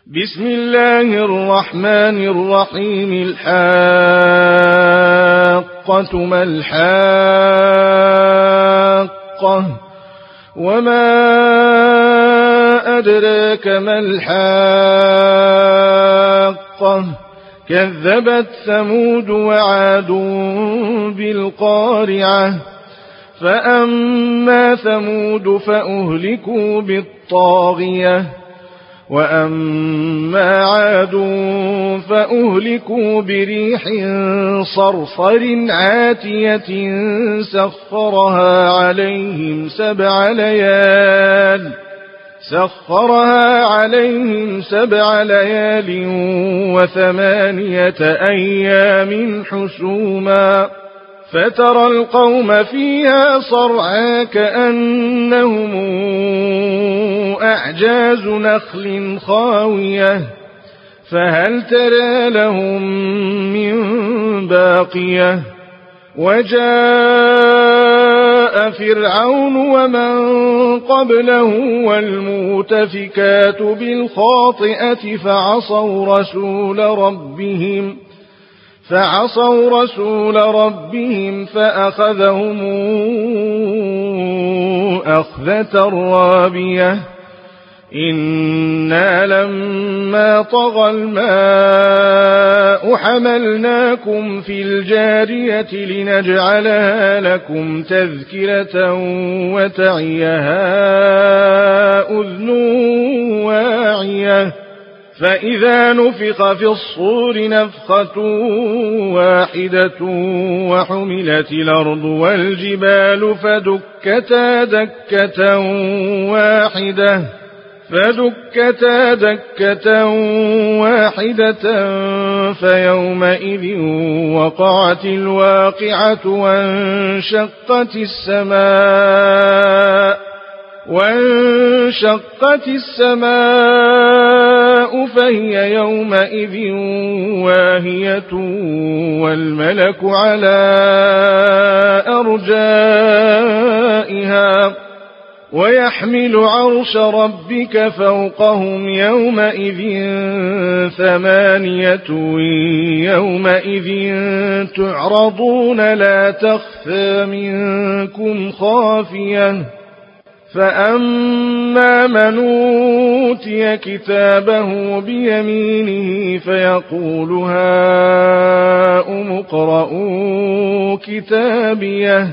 بسم الله الرحمن الرحيم. الحاقة ما الحاقة وما أدراك ما الحاقة كذبت ثمود وعاد بالقارعة فأما ثمود فأهلكوا بالطاغية وأما عاد فأهلكوا بريح صرصر عاتية سخرها عليهم سبع ليال و8 أيام حسوما فترى القوم فيها صرعى كأنهم أعجاز نخل خاوية فهل ترى لهم من باقية وجاء فرعون ومن قبله والمؤتفكات بالخاطئة فعصوا رسول ربهم فأخذهم أخذة رابية إنا لما طغى الماء حملناكم في الجارية لنجعلها لكم تذكرة وتعيها أذن واعية فإذا نفخ في الصور نفخة واحدة وحملت الأرض والجبال فدكتا دكة واحدة فيومئذ وقعت الواقعة وانشقت السماء فهي يومئذ واهية والملك على أرجائها ويحمل عرش ربك فوقهم يومئذ 8 يومئذ تعرضون لا تخفى منكم خافية فأما من أوتي كتابه بيمينه فيقول هاؤم اقرءوا كتابيه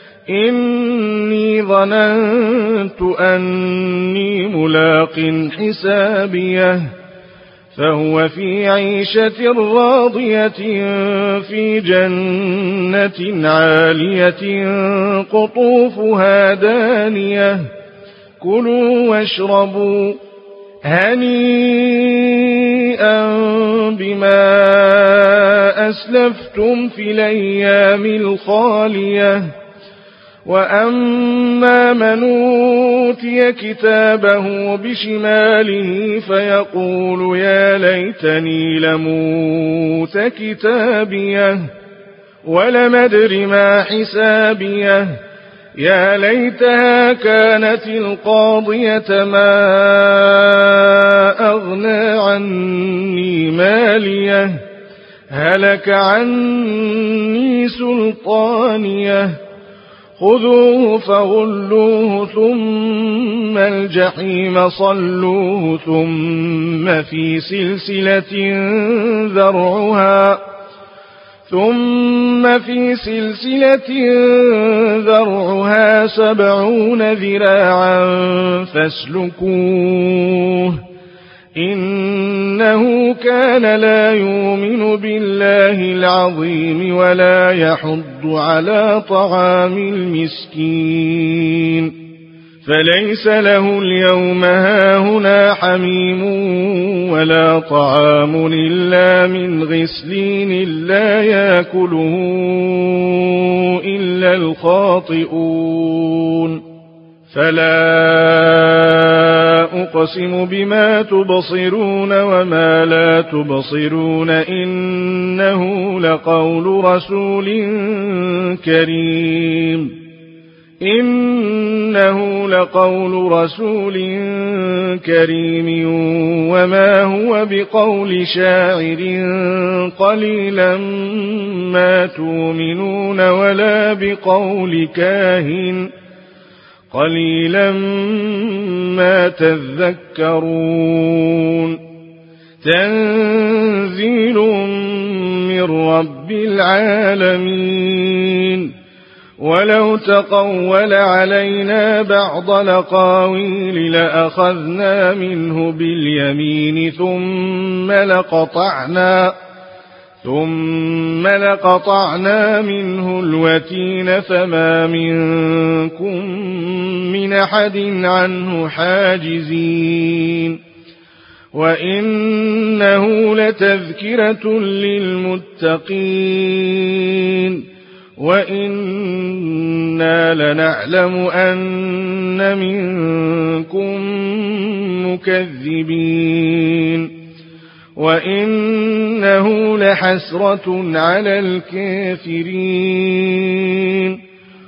إني ظننت أني ملاق حسابيه فهو في عيشة راضية في جنة عالية قطوفها دانية كلوا واشربوا هنيئا بما أسلفتم في الأيام الخالية وأما من أوتي كتابه بشماله فيقول يا ليتني لموت كتابيه ولم أدر ما حسابيه يا ليتها كانت القاضية ما أغنى عني ماليه هلك عني سلطانيه خذوه فغلوه ثم الجحيم صلوه ثم في سلسلة ذرعها 70 ذراعا فاسلكوه إنه كان لا يؤمن بالله العظيم ولا يحض على طعام المسكين فليس له اليوم هاهنا حميم ولا طعام إلا من غسلين لا يأكله إلا الخاطئون فلا أقسم بما تبصرون وما لا تبصرون إنه لقول رسول كريم إنه لقول رسول كريم وما هو بقول شاعر قليلا ما تؤمنون ولا بقول كاهن قليلا ما تذكرون تنزيل من رب العالمين ولو تقول علينا بعض الأقاويل لأخذنا منه باليمين ثم لقطعنا منه الوتين فما منكم من أحد عنه حاجزين وإنه لتذكرة للمتقين وإنا لنعلم أن منكم مكذبين وإنه لحسرة على الكافرين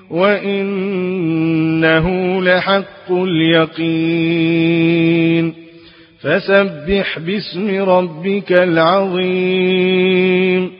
وإنه لحق اليقين فسبح باسم ربك العظيم